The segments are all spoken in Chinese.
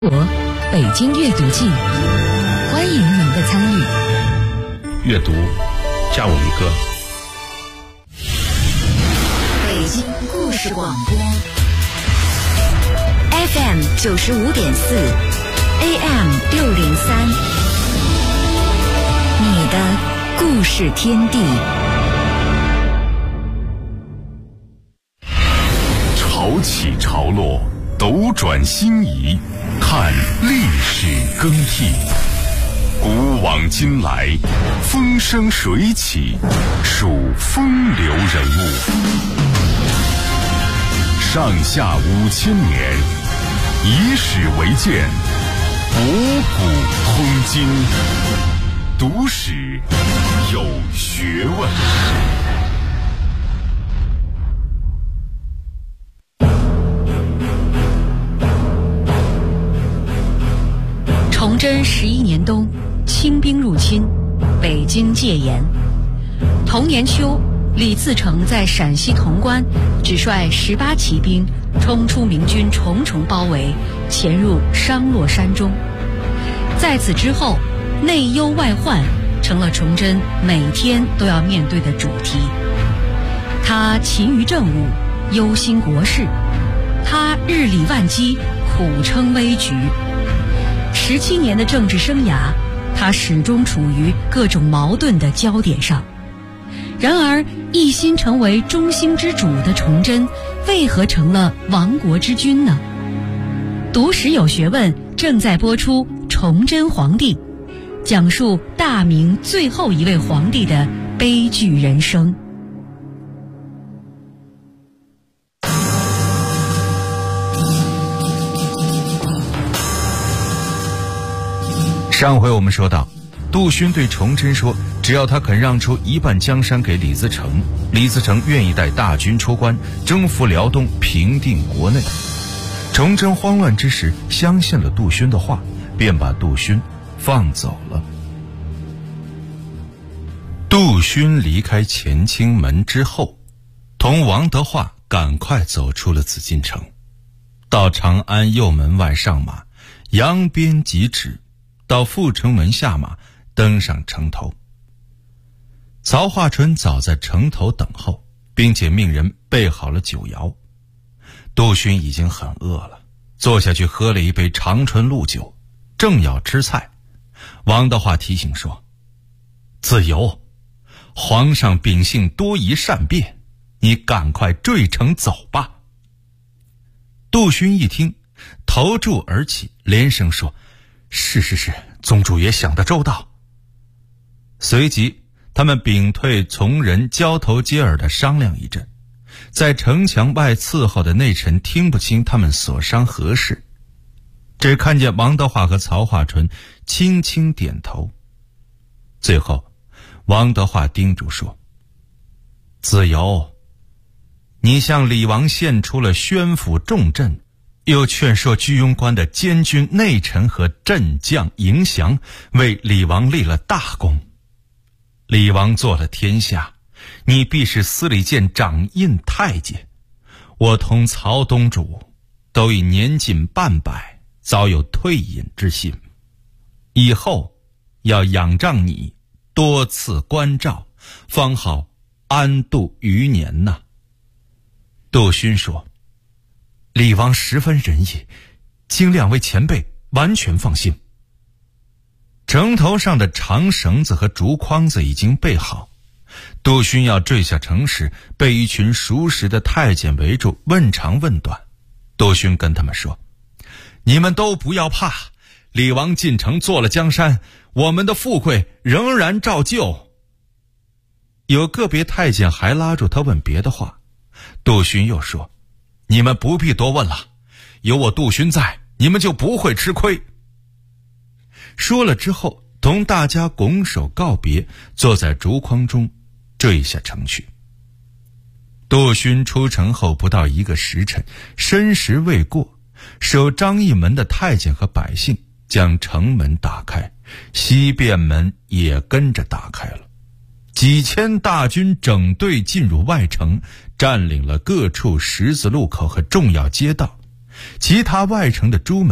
国北京阅读季，欢迎您的参与。 阅读，加我一个。 北京故事广播 FM 95.4 AM 603，你的故事天地。 潮起潮落，斗转星移，看历史更替，古往今来，风生水起，数风流人物。上下5000年，以史为鉴，博古通今，读史有学问。 崇祯11年冬，清兵入侵，北京戒严。同年秋，李自成在陕西潼关只率18骑兵冲出明军重重包围，潜入商洛山中。在此之后，内忧外患成了崇祯每天都要面对的主题。他勤于政务，忧心国事；他日理万机，苦撑危局。17年的政治生涯，他始终处于各种矛盾的焦点上。然而，一心成为中兴之主的崇祯，为何成了亡国之君呢？读史有学问正在播出《崇祯皇帝》，讲述大明最后一位皇帝的悲剧人生。 上回我们说到，杜勋对崇祯说，只要他肯让出一半江山给李自成，李自成愿意带大军出关，征服辽东，平定国内。崇祯慌乱之时相信了杜勋的话，便把杜勋放走了。杜勋离开乾清门之后，同王德化赶快走出了紫禁城，到长安右门外上马，扬鞭疾驰，到阜成门下马，登上城头。曹化春早在城头等候，并且命人备好了酒肴。杜勋已经很饿了，坐下去喝了一杯长春鹿酒，正要吃菜，王德化提醒说：“子由，皇上秉性多疑善变，你赶快坠城走吧。”杜勋一听，头柱而起，连声说：“是，宗主也想得周到。”随即他们屏退从人，交头接耳地商量一阵。在城墙外伺候的内臣听不清他们所商何事，只看见王德化和曹化春轻轻点头。最后王德化叮嘱说：“子由，你向李王献出了宣抚重镇，又劝说居庸关的监军内臣和镇将迎降，为李王立了大功。李王做了天下，你必是司礼监掌印太监。我同曹东主都已年近半百，早有退隐之心，以后要仰仗你多次关照，方好安度余年呐。”杜勋说：“李王十分仁义，请两位前辈完全放心。”城头上的长绳子和竹筐子已经备好，杜勋要坠下城时，被一群熟识的太监围住，问长问短。杜勋跟他们说：“你们都不要怕，李王进城做了江山，我们的富贵仍然照旧。”有个别太监还拉住他问别的话，杜勋又说：“你们不必多问了，有我杜勋在，你们就不会吃亏。”说了之后，同大家拱手告别，坐在竹筐中坠下城去。杜勋出城后不到1个时辰，申时未过，守张义门的太监和百姓将城门打开，西便门也跟着打开了。几千大军整队进入外城，占领了各处十字路口和重要街道，其他外城的朱门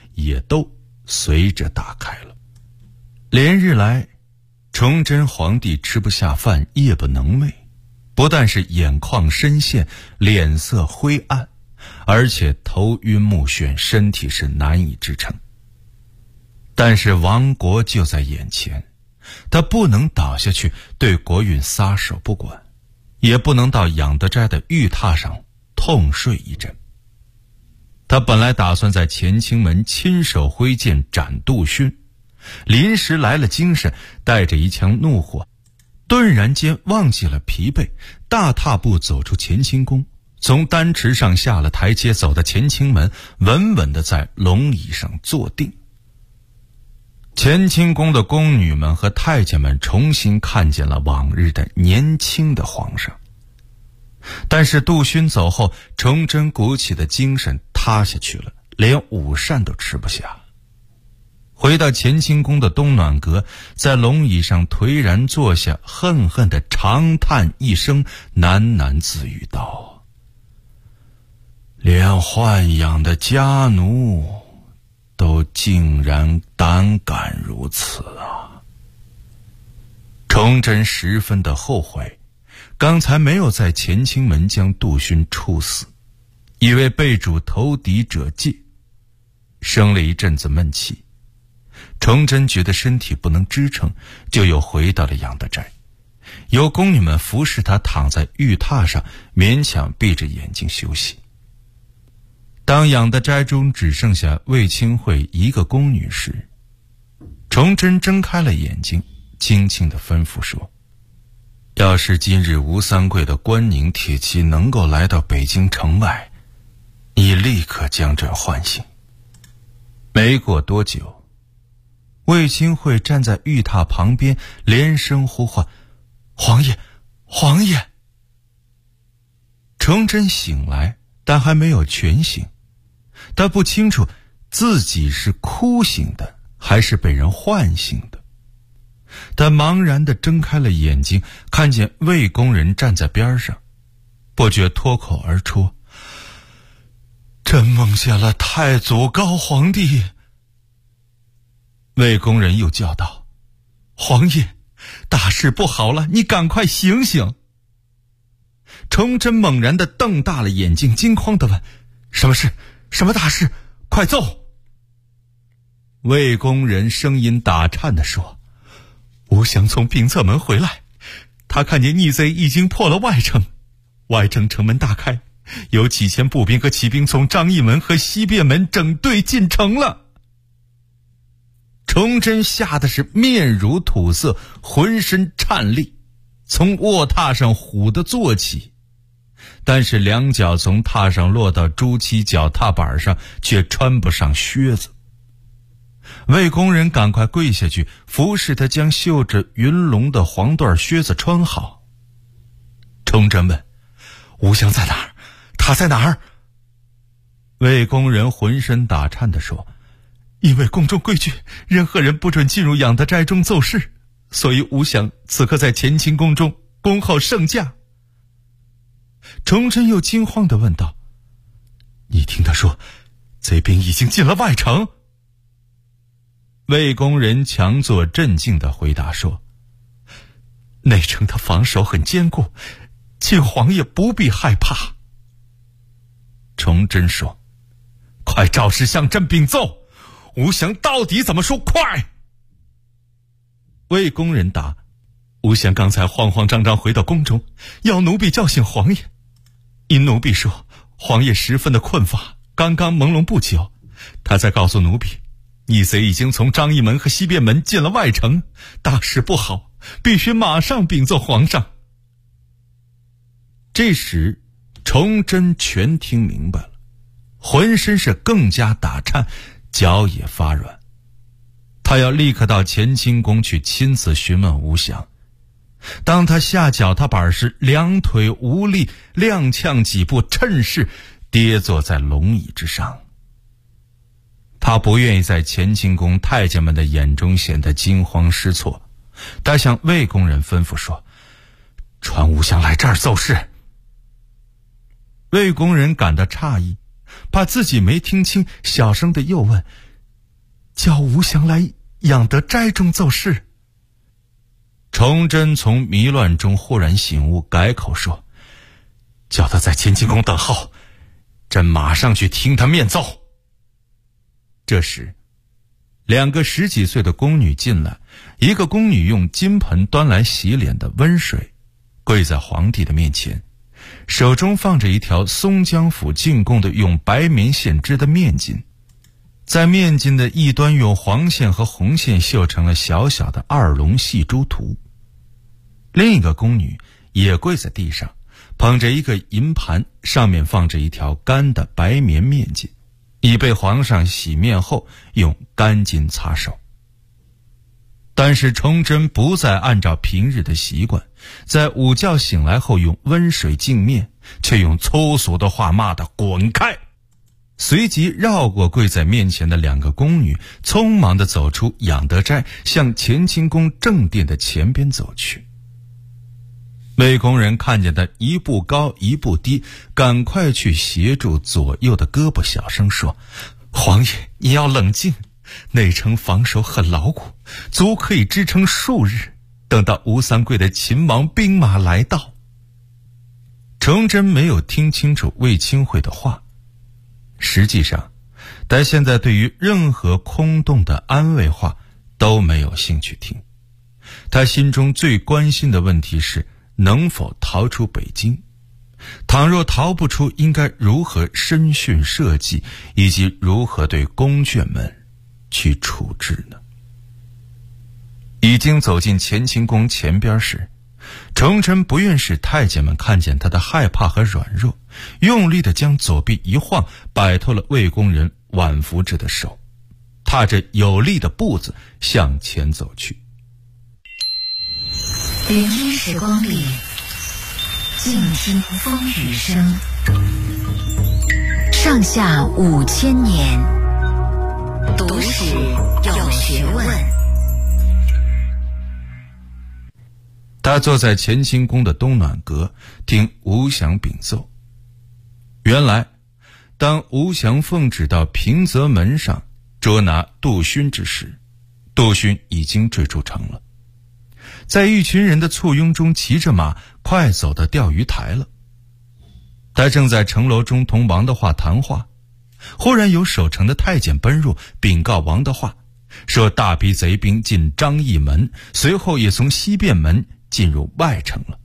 也都随着打开了。连日来，崇祯皇帝吃不下饭，夜不能寐，不但是眼眶深陷，脸色灰暗，而且头晕目眩，身体是难以支撑。但是亡国就在眼前，他不能倒下去对国运撒手不管，也不能到养德斋的玉榻上痛睡一阵。他本来打算在乾清门亲手挥剑斩杜勋，临时来了精神，带着一腔怒火，顿然间忘记了疲惫，大踏步走出乾清宫，从丹池上下了台阶，走到乾清门，稳稳地在龙椅上坐定。乾清宫的宫女们和太监们重新看见了往日的年轻的皇上。但是杜勋走后，崇祯鼓起的精神塌下去了，连午膳都吃不下。回到乾清宫的东暖阁，在龙椅上颓然坐下，恨恨地长叹一声，喃喃自语道：连豢养的家奴都竟然胆敢如此啊！崇祯十分的后悔，刚才没有在乾清门将杜勋处死，以为被主投敌者戒，生了一阵子闷气。崇祯觉得身体不能支撑，就又回到了养德斋，由宫女们服侍他躺在玉榻上，勉强闭着眼睛休息。当养德斋中只剩下卫青会一个宫女时，崇祯睁开了眼睛，轻轻地吩咐说：要是今日吴三桂的关宁铁骑能够来到北京城外，你立刻将朕唤醒。没过多久，卫青会站在玉榻旁边，连声呼唤：皇爷，皇爷！崇祯醒来，但还没有全醒，他不清楚自己是哭醒的还是被人唤醒的。他茫然地睁开了眼睛，看见卫宫人站在边上，不觉脱口而出：朕梦见了太祖高皇帝。卫宫人又叫道：皇爷，大事不好了，你赶快醒醒！崇祯猛然地瞪大了眼睛，惊慌地问：什么事？什么大事？快奏！卫宫人声音打颤地说：吾想从病侧门回来，他看见逆贼已经破了外城，外城城门大开，有几千步兵和骑兵从张义门和西便门整队进城了。崇祯吓得是面如土色，浑身颤栗，从卧榻上唬地坐起，但是两脚从榻上落到朱漆脚踏板上，却穿不上靴子。卫宫人赶快跪下去，服侍他将绣着云龙的黄缎靴子穿好。崇祯问：吾相在哪儿？他在哪儿？卫宫人浑身打颤地说：因为宫中规矩，任何人不准进入养德斋中奏事，所以吾想此刻在乾清宫中恭候圣驾。崇祯又惊慌地问道：你听他说贼兵已经进了外城？卫宫人强作镇静地回答说：内城的防守很坚固，请皇爷不必害怕。崇祯说：快照实向朕禀奏，吾想到底怎么说？快！卫宫人答：吾想刚才慌慌张张回到宫中，要奴婢叫醒皇爷，因奴婢说皇爷十分的困乏，刚刚朦胧不久，他才告诉奴婢，逆贼已经从张义门和西便门进了外城，大事不好，必须马上禀奏皇上。这时崇祯全听明白了，浑身是更加打颤，脚也发软。他要立刻到乾清宫去亲自询问吴祥。当他下脚踏板时，两腿无力，踉跄几步，趁势跌坐在龙椅之上。他不愿意在乾清宫太监们的眼中显得惊慌失措，他向卫宫人吩咐说：传吴祥来这儿奏事。卫宫人感到诧异，怕自己没听清，小声的又问： 叫吴祥来养德斋中奏事。崇祯从迷乱中忽然醒悟，改口说：“叫他在乾清宫等候，朕马上去听他面奏。”这时2个10几岁的宫女进来，一个宫女用金盆端来洗脸的温水，跪在皇帝的面前，手中放着一条松江府进贡的用白棉线织的面巾，在面巾的一端用黄线和红线绣成了小小的2龙戏珠图。另一个宫女也跪在地上，捧着一个银盘，上面放着一条干的白棉面巾，已被皇上洗面后用干巾擦手。但是崇祯不再按照平日的习惯，在午觉醒来后用温水净面，却用粗俗的话骂得滚开，随即绕过跪在面前的2个宫女，匆忙地走出养德斋，向乾清宫正殿的前边走去。魏宫人看见他一步高一步低，赶快去协助左右的胳膊，小声说：“皇爷，你要冷静，内城防守很牢固，足可以支撑数日，等到吴三桂的秦王兵马来到。”崇祯没有听清楚魏清惠的话，实际上他现在对于任何空洞的安慰话都没有兴趣听，他心中最关心的问题是能否逃出北京，倘若逃不出，应该如何审讯设计，以及如何对宫眷们去处置呢？已经走进乾清宫前边时，崇祯不愿使太监们看见他的害怕和软弱，用力地将左臂一晃，摆脱了魏宫人挽扶着的手，踏着有力的步子向前走去。 林荫时光里，静听风雨声。上下5000年，读史有学问。 他坐在乾清宫的东暖阁，听吴祥禀奏。原来当吴祥奉旨到平泽门上捉拿杜勋之时，杜勋已经追出城了，在一群人的簇拥中骑着马快走到钓鱼台了。他正在城楼中同王德化谈话，忽然有守城的太监奔入，禀告王德化说大批贼兵进张义门，随后也从西便门进入外城了。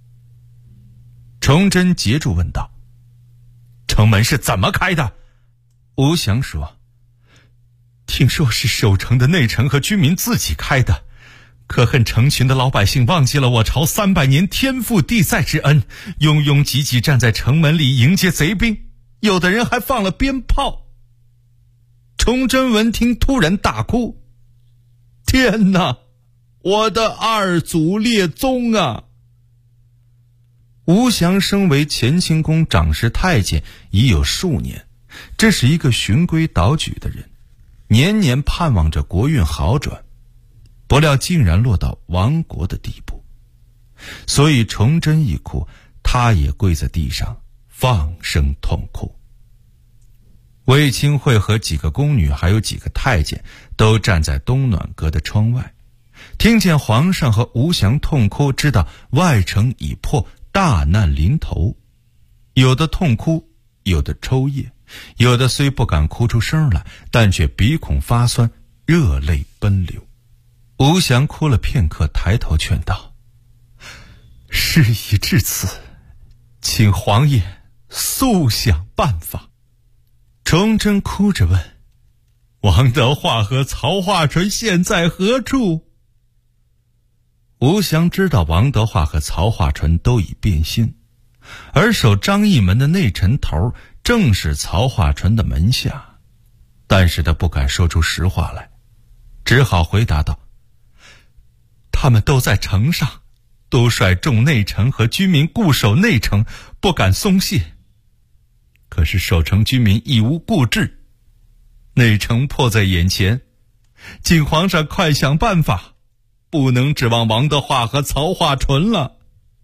崇祯截住问道：“城门是怎么开的？”吴祥说：“听说是守城的内臣和居民自己开的，可恨成群的老百姓忘记了我朝300年天赋地载之恩，拥拥挤挤站在城门里迎接贼兵，有的人还放了鞭炮。”崇祯闻听突然大哭：“天哪，我的二祖列宗啊！”吴祥升为乾清宫长侍太监已有数年，这是一个循规蹈矩的人，年年盼望着国运好转，不料竟然落到亡国的地步。所以崇祯一哭，他也跪在地上放声痛哭。魏清惠和几个宫女还有几个太监都站在东暖阁的窗外，听见皇上和吴祥痛哭，知道外城已破，大难临头。有的痛哭，有的抽噎，有的虽不敢哭出声来，但却鼻孔发酸，热泪奔流。吴祥哭了片刻，抬头劝道：“事已至此，请皇爷速想办法。”崇祯哭着问：“王德化和曹化淳现在何处？”吴祥知道王德化和曹化淳都已变心，而守张义门的内臣头正是曹化淳的门下，但是他不敢说出实话来，只好回答道：“他们都在城上，都率众内臣和居民固守内城，不敢松懈。可是守城居民亦无固志，内城迫在眼前，请皇上快想办法，不能指望王德化和曹化淳了。”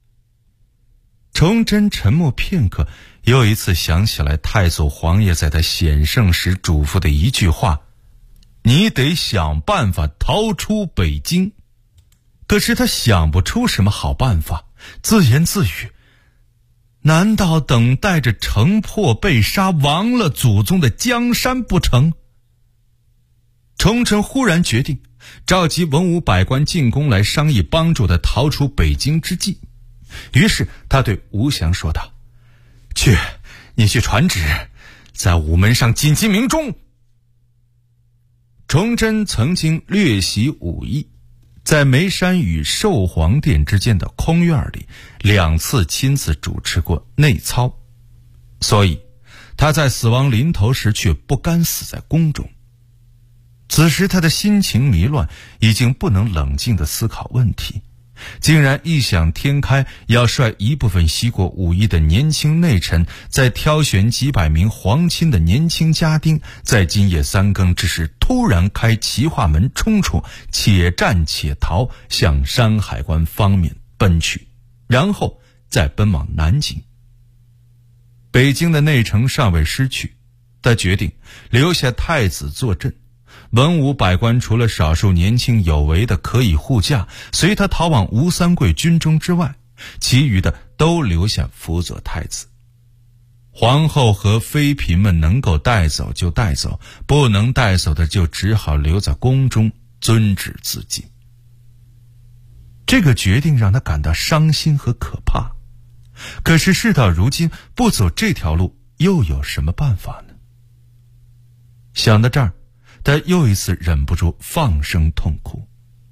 崇祯沉默片刻，又一次想起来太祖皇爷在他显圣时嘱咐的一句话：“ 你得想办法逃出北京。可是他想不出什么好办法，自言自语，难道等待着城破被杀亡了祖宗的江山不成？崇祯忽然决定召集文武百官进宫来商议帮助他逃出北京之计。于是他对吴祥说道，你去传旨，在午门上紧急鸣钟。崇祯曾经略习武艺，在眉山与寿皇殿之间的空院里2次亲自主持过内操，所以他在死亡临头时却不甘死在宫中。此时他的心情迷乱，已经不能冷静地思考问题，竟然异想天开，要率一部分习过武艺的年轻内臣，再挑选几百名皇亲的年轻家丁，在今夜3更之时突然开齐化门冲出，且战且逃，向山海关方面奔去，然后再奔往南京。北京的内城尚未失去，他决定留下太子坐镇，文武百官除了少数年轻有为的可以护驾，随他逃往吴三桂军中之外，其余的都留下辅佐太子。皇后和妃嫔们能够带走就带走，不能带走的就只好留在宫中遵旨自尽。这个决定让他感到伤心和可怕，可是事到如今，不走这条路又有什么办法呢？想到这儿，他又一次忍不住放声痛哭。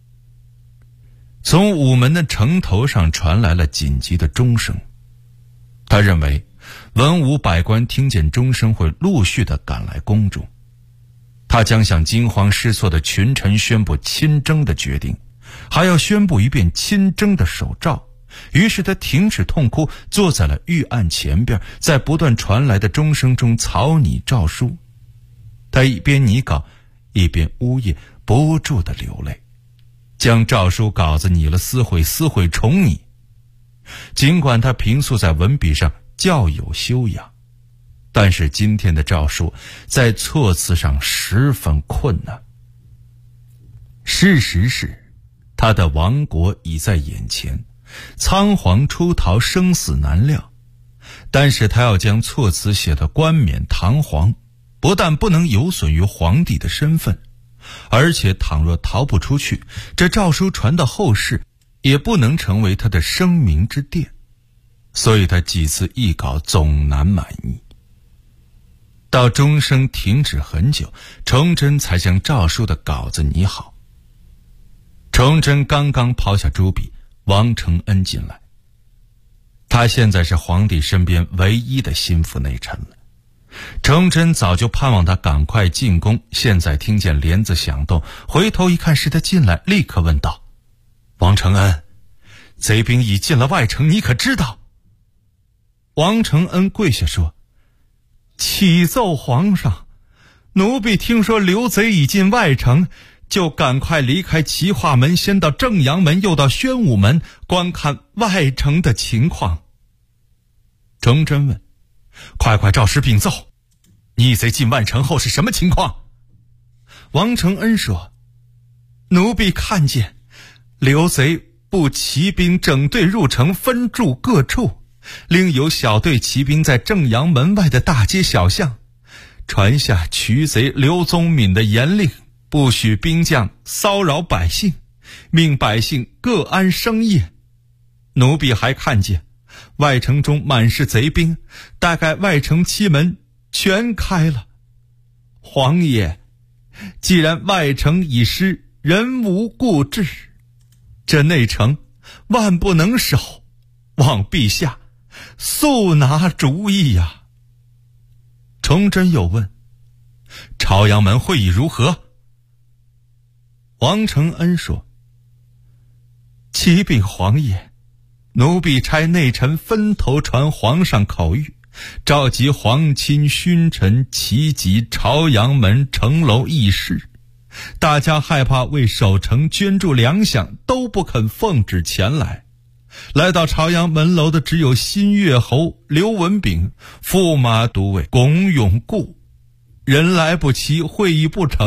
从午门的城头上传来了紧急的钟声，他认为文武百官听见钟声会陆续地赶来宫中，他将向惊慌失措的群臣宣布亲征的决定，还要宣布一遍亲征的手诏。于是他停止痛哭，坐在了御案前边，在不断传来的钟声中草拟诏书。他一边拟稿，一边呜咽，不住地流泪，将诏书稿子拟了撕毁，撕毁重拟。尽管他平素在文笔上较有修养，但是今天的诏书在措辞上十分困难。事实是，他的亡国已在眼前，仓皇出逃，生死难料。但是他要将措辞写得冠冕堂皇，不但不能有损于皇帝的身份，而且倘若逃不出去，这诏书传到后世，也不能成为他的声名之殿。所以他几次议稿总难满意。到钟声停止很久，崇祯才将诏书的稿子拟好。崇祯刚刚抛下朱笔，王承恩进来。他现在是皇帝身边唯一的心腹内臣了。崇祯早就盼望他赶快进宫，现在听见帘子响动，回头一看是他进来，立刻问道：王承恩，贼兵已进了外城，你可知道？王承恩跪下说：启奏皇上，奴婢听说刘贼已进外城，就赶快离开齐化门，先到正阳门，又到宣武门，观看外城的情况。崇祯问：快照实禀奏，逆贼进外城后是什么情况？王承恩说：奴婢看见刘贼部骑兵整队入城，分驻各处，另有小队骑兵在正阳门外的大街小巷，传下渠贼刘宗敏的严令，不许兵将骚扰百姓，命百姓各安生业。奴婢还看见外城中满是贼兵，大概外城七门全开了。皇爷，既然外城已失，人无固志，这内城万不能守，望陛下速拿主意呀。崇祯又问：朝阳门会议如何？王承恩说：启禀皇爷，奴婢差内臣分头传皇上口谕，召集皇亲勋臣齐集朝阳门城楼议事。大家害怕为守城捐助粮饷，都不肯奉旨前来。来到朝阳门楼的只有新月侯刘文炳、驸马都尉龚永固。人来不齐，会议不成，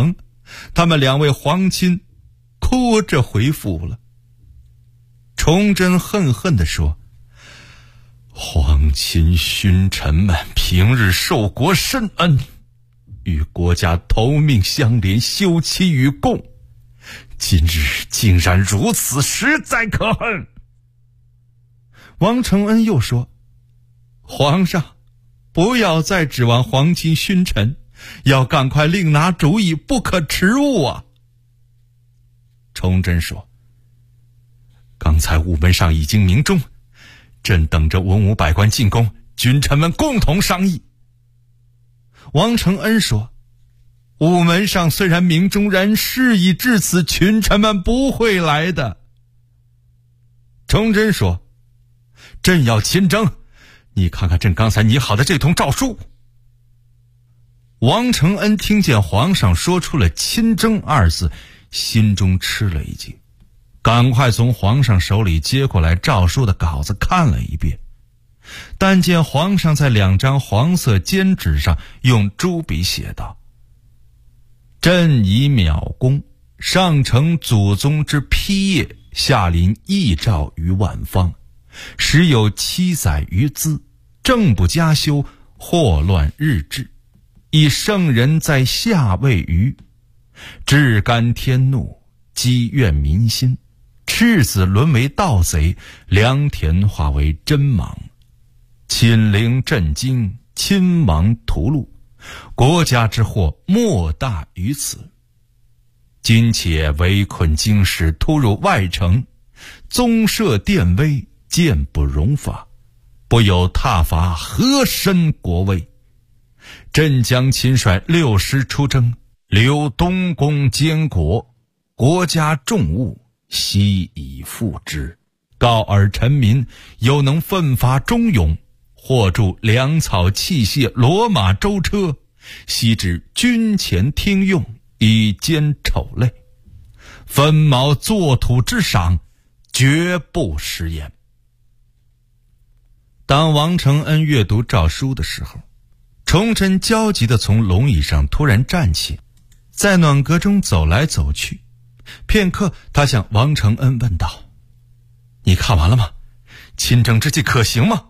他们两位皇亲哭着回府了。崇祯恨恨地说：皇亲勋臣们平日受国深恩，与国家投命相连，休戚与共，今日竟然如此，实在可恨。王承恩又说：皇上不要再指望皇亲勋臣，要赶快另拿主意，不可迟误啊。崇祯说：刚才午门上已经鸣钟，朕等着文武百官进宫，君臣们共同商议。王承恩说：午门上虽然鸣钟，然事已至此，群臣们不会来的。崇祯说：朕要亲征，你看看朕刚才拟好的这通诏书。王承恩听见皇上说出了亲征二字，心中吃了一惊，赶快从皇上手里接过来诏书的稿子看了一遍，但见皇上在2张黄色笺纸上用朱笔写道：朕以渺功，上承祖宗之批业，下临懿诏于万方，时有7载于兹，政不加修，祸乱日至，以圣人在下位于，至干天怒，积怨民心，赤子沦为盗贼，良田化为真莽，寝陵震惊，亲亡屠戮，国家之祸莫大于此。今且围困京师，突入外城，宗社殿威，剑不容法，不有挞伐，何身国威？朕将亲率6师出征，留东宫监国，国家重务，悉以复之。告尔臣民，有能奋发忠勇，或助粮草器械，骡马舟车，悉至军前听用，以兼丑类，分毛作土之赏，绝不食言。当王承恩阅读诏书的时候，崇祯焦急地从龙椅上突然站起，在暖阁中走来走去。片刻，他向王承恩问道：你看完了吗？亲征之计可行吗？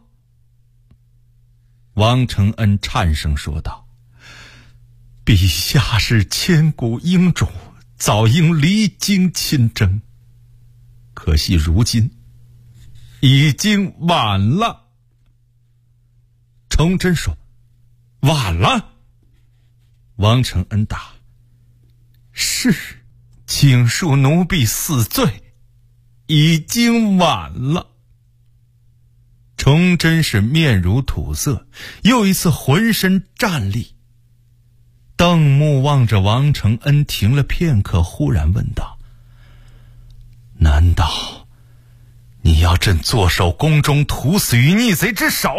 王承恩颤声说道：陛下是千古英主，早应离京亲征，可惜如今已经晚了。崇祯说：晚了？王承恩答：是，请恕奴婢死罪，已经晚了。崇祯是面如土色，又一次浑身战栗，瞪目望着王承恩，停了片刻，忽然问道：难道你要朕坐守宫中，屠死于逆贼之手？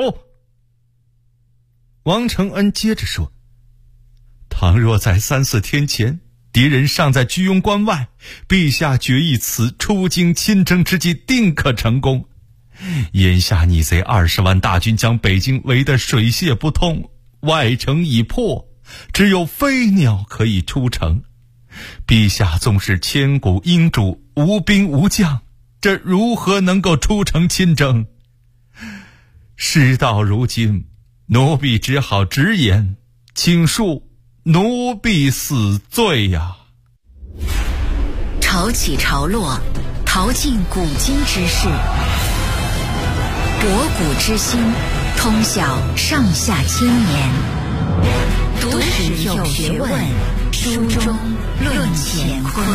王承恩接着说：倘若在3、4天前，敌人尚在居庸关外，陛下决议此出京亲征之计定可成功。眼下逆贼20万大军将北京围得水泄不通，外城已破，只有飞鸟可以出城。陛下纵是千古英主，无兵无将，这如何能够出城亲征？事到如今，奴婢只好直言，请恕奴婢死罪呀。 潮起潮落，淘尽古今之事，博古之今，通晓上下千年。读史有学问，书中论乾坤。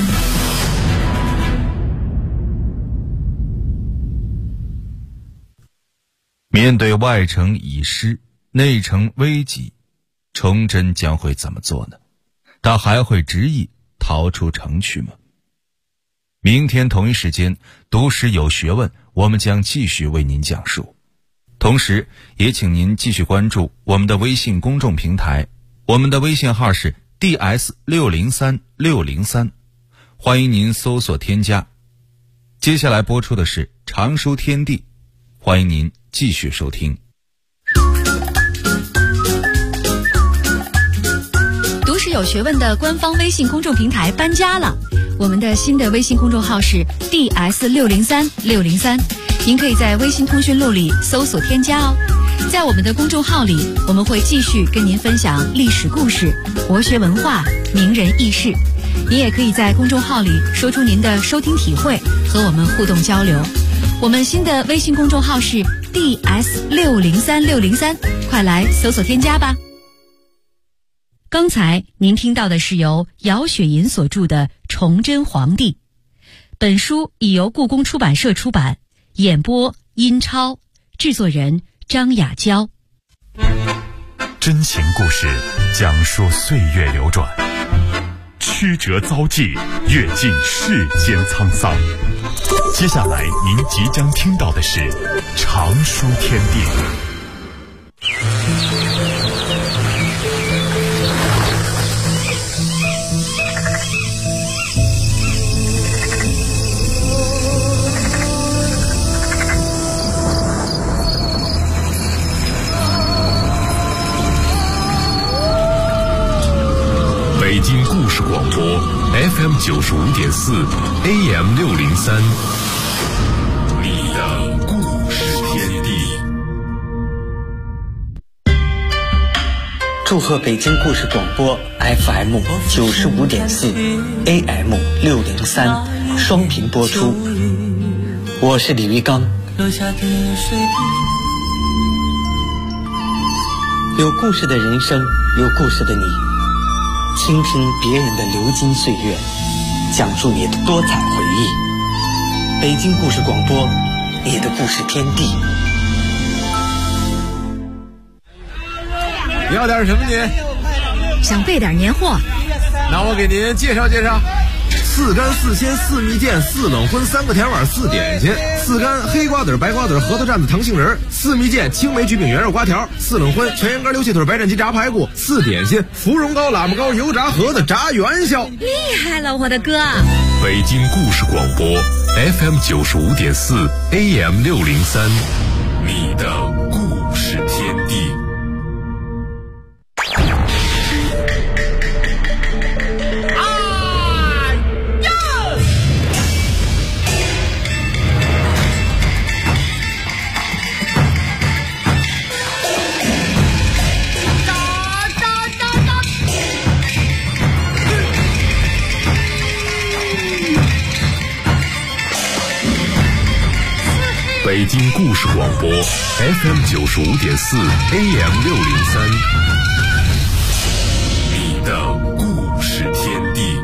面对外城已失，内城危急，崇祯将会怎么做呢？他还会执意逃出城去吗？明天同一时间，读史有学问，我们将继续为您讲述。同时也请您继续关注我们的微信公众平台，我们的微信号是 DS603603，欢迎您搜索添加。接下来播出的是常书天地，欢迎您继续收听。 读史有学问的官方微信公众平台搬家了，我们的新的微信公众号是 DS603603，您可以在微信通讯录里搜索添加哦。在我们的公众号里，我们会继续跟您分享历史故事、国学文化、名人轶事。您也可以在公众号里说出您的收听体会，和我们互动交流。我们新的微信公众号是 DS603603，快来搜索添加吧。刚才您听到的是由姚雪银所著的《崇祯皇帝》，本书已由故宫出版社出版，演播殷超，制作人张雅娇。 真情故事讲述岁月流转，曲折遭际，阅尽世间沧桑。接下来您即将听到的是《常书天地》。北京故事广播 FM 95.4 AM 603，你的故事天地。 祝贺北京故事广播 FM 95.4 AM 603双频播出。我是李玉刚。有故事的人生，有故事的你。倾听别人的流金岁月，讲述你的多彩回忆。北京故事广播，你的故事天地。 你要点什么您？ 想备点年货， 那我给您介绍介绍。4干4鲜4蜜饯4冷荤3个甜碗4点心，4干黑瓜子白瓜子核桃蘸子糖杏仁，4蜜饯青梅焗饼圆肉瓜条，4冷荤全羊肝溜蟹腿白斩鸡炸排骨，4点心芙蓉糕喇嘛糕油炸盒子炸元宵。 厉害了我的哥！ 北京故事广播 FM 95.4 AM 603，你的故事天地。北京故事广播 FM 95.4 AM 603，你的故事天地。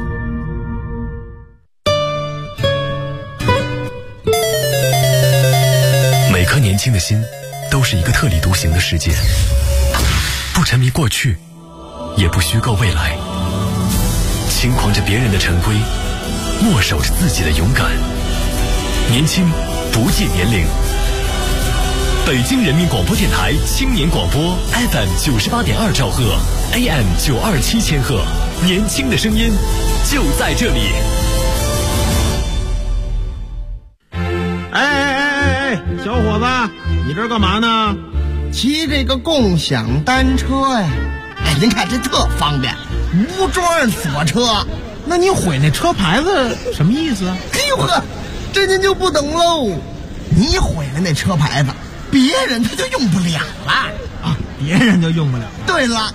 每颗年轻的心都是一个特立独行的世界，不沉迷过去，也不虚构未来，轻狂着别人的陈规，默守着自己的勇敢。年轻不计年龄。北京人民广播电台青年广播 FM 98.2兆赫 AM 927千赫，年轻的声音就在这里。 哎，小伙子，你这干嘛呢？ 骑这个共享单车呀。哎，您看这特方便，无桩锁车。 那你毁那车牌子什么意思啊？ 哎呦呵，这您就不懂喽。你毁了那车牌子，别人他就用不了了啊！别人就用不了。 对了。